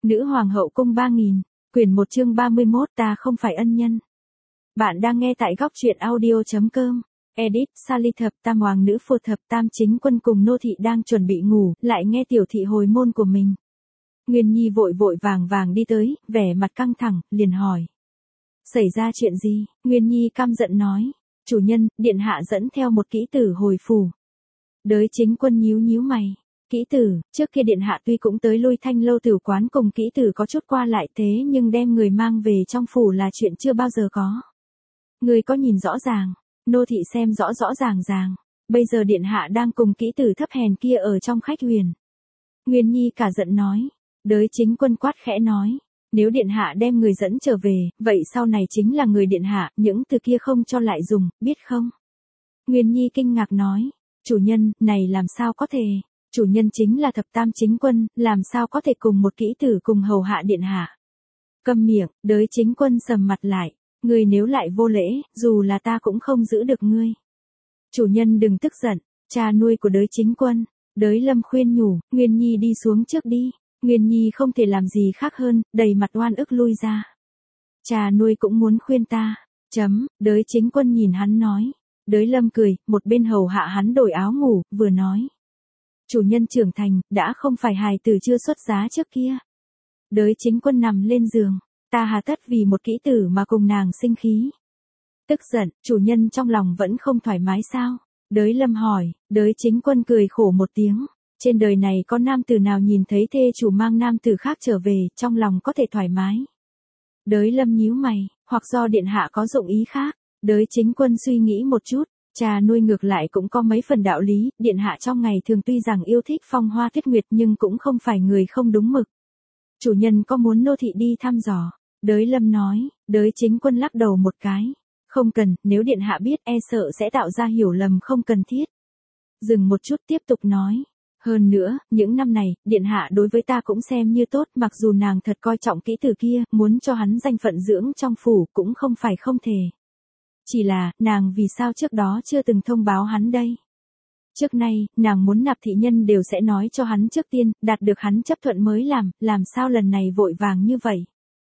Nữ hoàng hậu cung 3000, quyển 1 chương 31 ta không phải ân nhân. Bạn đang nghe tại góc truyện audio.com. Edit, Sally thập tam hoàng nữ phù thập tam chính quân cùng nô thị đang chuẩn bị ngủ, lại nghe tiểu thị hồi môn của mình. Nguyên Nhi vội vội vàng vàng đi tới, vẻ mặt căng thẳng, liền hỏi. Xảy ra chuyện gì? Nguyên Nhi căm giận nói. Chủ nhân, điện hạ dẫn theo một kỹ tử hồi phủ. Đới chính quân nhíu nhíu mày. Kỹ tử, trước kia điện hạ tuy cũng tới lui Thanh Lâu tử quán cùng kỹ tử có chút qua lại thế nhưng đem người mang về trong phủ là chuyện chưa bao giờ có. Người có nhìn rõ ràng, nô thị xem rõ rõ ràng ràng, bây giờ điện hạ đang cùng kỹ tử thấp hèn kia ở trong khách huyền. Nguyên Nhi cả giận nói, đới chính quân quát khẽ nói, nếu điện hạ đem người dẫn trở về, vậy sau này chính là người điện hạ, những từ kia không cho lại dùng, biết không? Nguyên Nhi kinh ngạc nói, chủ nhân, này làm sao có thể? Chủ nhân chính là thập tam chính quân, làm sao có thể cùng một kỹ tử cùng hầu hạ điện hạ. Câm miệng, đới chính quân sầm mặt lại, ngươi nếu lại vô lễ, dù là ta cũng không giữ được ngươi. Chủ nhân đừng tức giận, cha nuôi của đới chính quân, đới lâm khuyên nhủ, Nguyên Nhi đi xuống trước đi. Nguyên Nhi không thể làm gì khác hơn, đầy mặt oan ức lui ra. Cha nuôi cũng muốn khuyên ta, đới chính quân nhìn hắn nói. Đới lâm cười, một bên hầu hạ hắn đổi áo ngủ, vừa nói. Chủ nhân trưởng thành, đã không phải hài tử chưa xuất giá trước kia. Đới chính quân nằm lên giường, ta hà tất vì một kỹ tử mà cùng nàng sinh khí. Tức giận, chủ nhân trong lòng vẫn không thoải mái sao? Đới lâm hỏi, đới chính quân cười khổ một tiếng. Trên đời này có nam tử nào nhìn thấy thê chủ mang nam tử khác trở về, trong lòng có thể thoải mái. Đới lâm nhíu mày, hoặc do điện hạ có dụng ý khác. Đới chính quân suy nghĩ một chút. Cha nuôi ngược lại cũng có mấy phần đạo lý, điện hạ trong ngày thường tuy rằng yêu thích phong hoa tuyết nguyệt nhưng cũng không phải người không đúng mực. Chủ nhân có muốn nô thị đi thăm dò? Đới lâm nói, đới chính quân lắc đầu một cái. Không cần, nếu điện hạ biết e sợ sẽ tạo ra hiểu lầm không cần thiết. Dừng một chút tiếp tục nói. Hơn nữa, những năm này, điện hạ đối với ta cũng xem như tốt, mặc dù nàng thật coi trọng kỹ tử kia, muốn cho hắn danh phận dưỡng trong phủ cũng không phải không thể. Chỉ là, nàng vì sao trước đó chưa từng thông báo hắn đây? Trước nay, nàng muốn nạp thị nhân đều sẽ nói cho hắn trước tiên, đạt được hắn chấp thuận mới làm sao lần này vội vàng như vậy?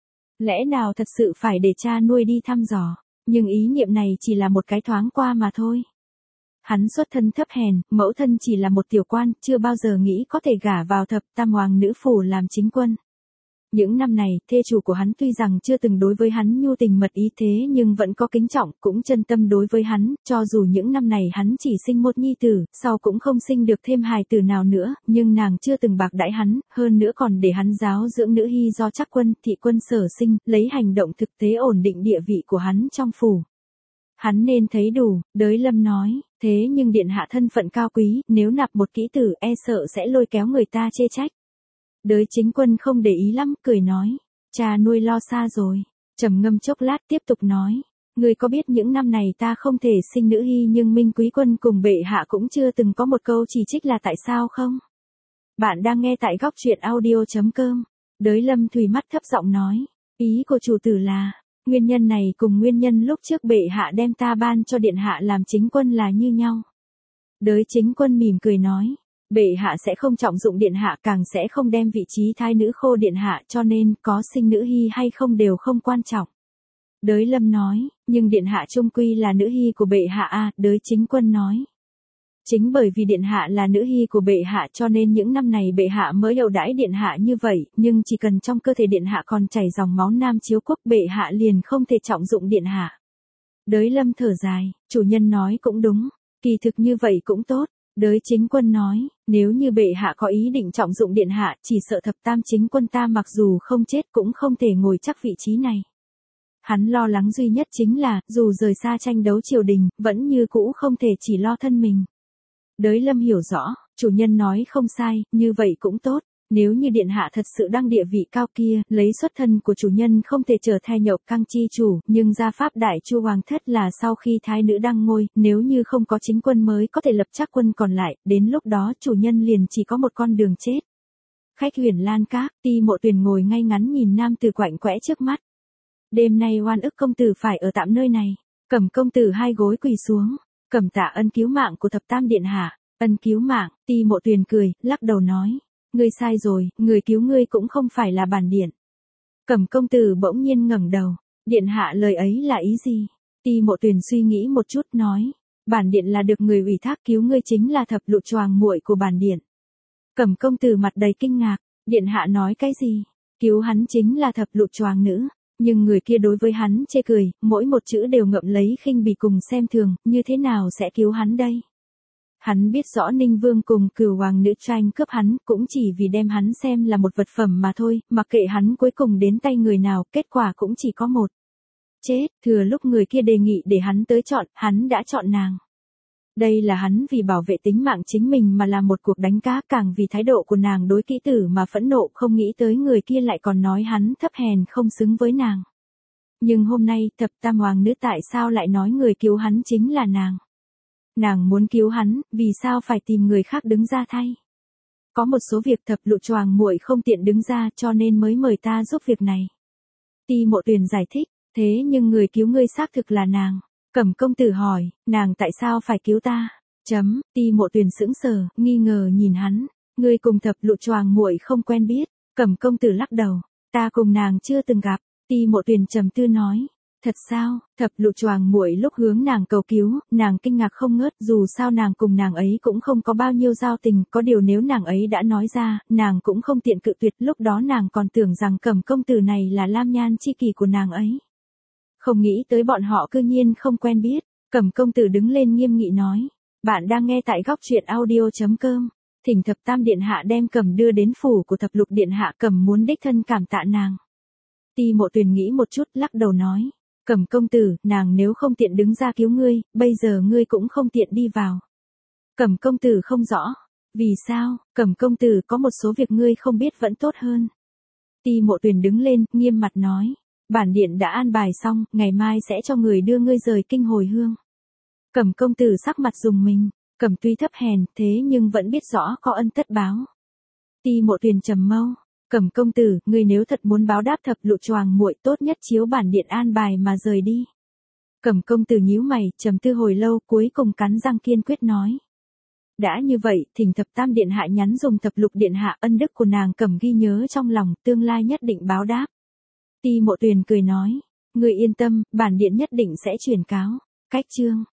Lẽ nào thật sự phải để cha nuôi đi thăm dò, nhưng ý niệm này chỉ là một cái thoáng qua mà thôi. Hắn xuất thân thấp hèn, mẫu thân chỉ là một tiểu quan, chưa bao giờ nghĩ có thể gả vào thập tam hoàng nữ phủ làm chính quân. Những năm này, thê chủ của hắn tuy rằng chưa từng đối với hắn nhu tình mật ý thế nhưng vẫn có kính trọng, cũng chân tâm đối với hắn, cho dù những năm này hắn chỉ sinh một nhi tử, sau cũng không sinh được thêm hài tử nào nữa, nhưng nàng chưa từng bạc đãi hắn, hơn nữa còn để hắn giáo dưỡng nữ hy do chắc quân, thị quân sở sinh, lấy hành động thực tế ổn định địa vị của hắn trong phủ. Hắn nên thấy đủ, đới lâm nói, thế nhưng điện hạ thân phận cao quý, nếu nạp một kỹ tử e sợ sẽ lôi kéo người ta chê trách. Đới chính quân không để ý lắm, cười nói, cha nuôi lo xa rồi, trầm ngâm chốc lát tiếp tục nói, người có biết những năm này ta không thể sinh nữ hy nhưng Minh Quý quân cùng bệ hạ cũng chưa từng có một câu chỉ trích là tại sao không? Bạn đang nghe tại góc truyện audio.com, đới lâm thùy mắt thấp giọng nói, ý của chủ tử là, nguyên nhân này cùng nguyên nhân lúc trước bệ hạ đem ta ban cho điện hạ làm chính quân là như nhau. Đới chính quân mỉm cười nói, bệ hạ sẽ không trọng dụng điện hạ càng sẽ không đem vị trí thái nữ khô điện hạ cho nên có sinh nữ hy hay không đều không quan trọng. Đới lâm nói, nhưng điện hạ trung quy là nữ hy của bệ hạ à, đới chính quân nói. Chính bởi vì điện hạ là nữ hy của bệ hạ cho nên những năm này bệ hạ mới ưu đãi điện hạ như vậy, nhưng chỉ cần trong cơ thể điện hạ còn chảy dòng máu nam chiếu quốc bệ hạ liền không thể trọng dụng điện hạ. Đới lâm thở dài, chủ nhân nói cũng đúng, kỳ thực như vậy cũng tốt. Đới chính quân nói, nếu như bệ hạ có ý định trọng dụng điện hạ, chỉ sợ thập tam chính quân ta mặc dù không chết cũng không thể ngồi chắc vị trí này. Hắn lo lắng duy nhất chính là, dù rời xa tranh đấu triều đình, vẫn như cũ không thể chỉ lo thân mình. Đới lâm hiểu rõ, chủ nhân nói không sai, như vậy cũng tốt. Nếu như điện hạ thật sự đang địa vị cao kia, lấy xuất thân của chủ nhân không thể trở thành nhậu căng chi chủ, nhưng gia pháp đại chu hoàng thất là sau khi thái nữ đăng ngôi, nếu như không có chính quân mới có thể lập chắc quân còn lại, đến lúc đó chủ nhân liền chỉ có một con đường chết. Khách huyền lan các, Ti Mộ Tuyền ngồi ngay ngắn nhìn nam tử quạnh quẽ trước mắt. Đêm nay oan ức công tử phải ở tạm nơi này. Cẩm công tử hai gối quỳ xuống, cẩm tạ ân cứu mạng của thập tam điện hạ. Ân cứu mạng, Ti Mộ Tuyền cười, lắc đầu nói. Ngươi sai rồi, người cứu ngươi cũng không phải là bản điện. Cẩm công tử bỗng nhiên ngẩng đầu, điện hạ lời ấy là ý gì? Ti Mộ Tuyền suy nghĩ một chút nói, bản điện là được người ủy thác cứu ngươi chính là thập lụ choàng muội của bản điện. Cẩm công tử mặt đầy kinh ngạc, điện hạ nói cái gì? Cứu hắn chính là thập lụ choàng nữ, nhưng người kia đối với hắn chê cười, mỗi một chữ đều ngậm lấy khinh bỉ cùng xem thường, như thế nào sẽ cứu hắn đây? Hắn biết rõ Ninh Vương cùng Cửu Hoàng nữ tranh cướp hắn, cũng chỉ vì đem hắn xem là một vật phẩm mà thôi, mặc kệ hắn cuối cùng đến tay người nào, kết quả cũng chỉ có một. Chết, thừa lúc người kia đề nghị để hắn tới chọn, hắn đã chọn nàng. Đây là hắn vì bảo vệ tính mạng chính mình mà làm một cuộc đánh cá, càng vì thái độ của nàng đối kỹ tử mà phẫn nộ, không nghĩ tới người kia lại còn nói hắn thấp hèn không xứng với nàng. Nhưng hôm nay, thập tam hoàng nữ tại sao lại nói người cứu hắn chính là nàng? Nàng muốn cứu hắn, vì sao phải tìm người khác đứng ra thay? Có một số việc thập lụ choàng muội không tiện đứng ra cho nên mới mời ta giúp việc này. Ti Mộ Tuyền giải thích, thế nhưng người cứu ngươi xác thực là nàng. Cẩm công tử hỏi, nàng tại sao phải cứu ta? Ti Mộ Tuyền sững sờ, nghi ngờ nhìn hắn, ngươi cùng thập lụ choàng muội không quen biết. Cẩm công tử lắc đầu, ta cùng nàng chưa từng gặp. Ti Mộ Tuyền trầm tư nói, thật sao? Thập lụ choàng muội lúc hướng nàng cầu cứu, nàng kinh ngạc không ngớt, dù sao nàng cùng nàng ấy cũng không có bao nhiêu giao tình, có điều nếu nàng ấy đã nói ra, nàng cũng không tiện cự tuyệt, lúc đó nàng còn tưởng rằng Cẩm công tử này là lam nhan chi kỷ của nàng ấy. Không nghĩ tới bọn họ cư nhiên không quen biết. Cẩm công tử đứng lên nghiêm nghị nói, bạn đang nghe tại góc truyện audio.com. Thỉnh thập tam điện hạ đem Cẩm đưa đến phủ của thập lục điện hạ, Cẩm muốn đích thân cảm tạ nàng. Ti Mộ Tuyền nghĩ một chút, lắc đầu nói, Cẩm công tử, nàng nếu không tiện đứng ra cứu ngươi, bây giờ ngươi cũng không tiện đi vào. Cẩm công tử không rõ, vì sao? Cẩm công tử có một số việc ngươi không biết vẫn tốt hơn. Ti Mộ Tuyền đứng lên, nghiêm mặt nói, bản điện đã an bài xong, ngày mai sẽ cho người đưa ngươi rời kinh hồi hương. Cẩm công tử sắc mặt rùng mình, Cẩm tuy thấp hèn, thế nhưng vẫn biết rõ có ân tất báo. Ti Mộ Tuyền trầm mâu, Cẩm công tử, ngươi nếu thật muốn báo đáp thập lụ choàng muội, tốt nhất chiếu bản điện an bài mà rời đi. Cẩm công tử nhíu mày, trầm tư hồi lâu, cuối cùng cắn răng kiên quyết nói. Đã như vậy, thỉnh thập tam điện hạ nhắn dùng thập lục điện hạ, ân đức của nàng Cẩm ghi nhớ trong lòng, tương lai nhất định báo đáp. Ti Mộ Tuyền cười nói, ngươi yên tâm, bản điện nhất định sẽ truyền cáo. Cách chương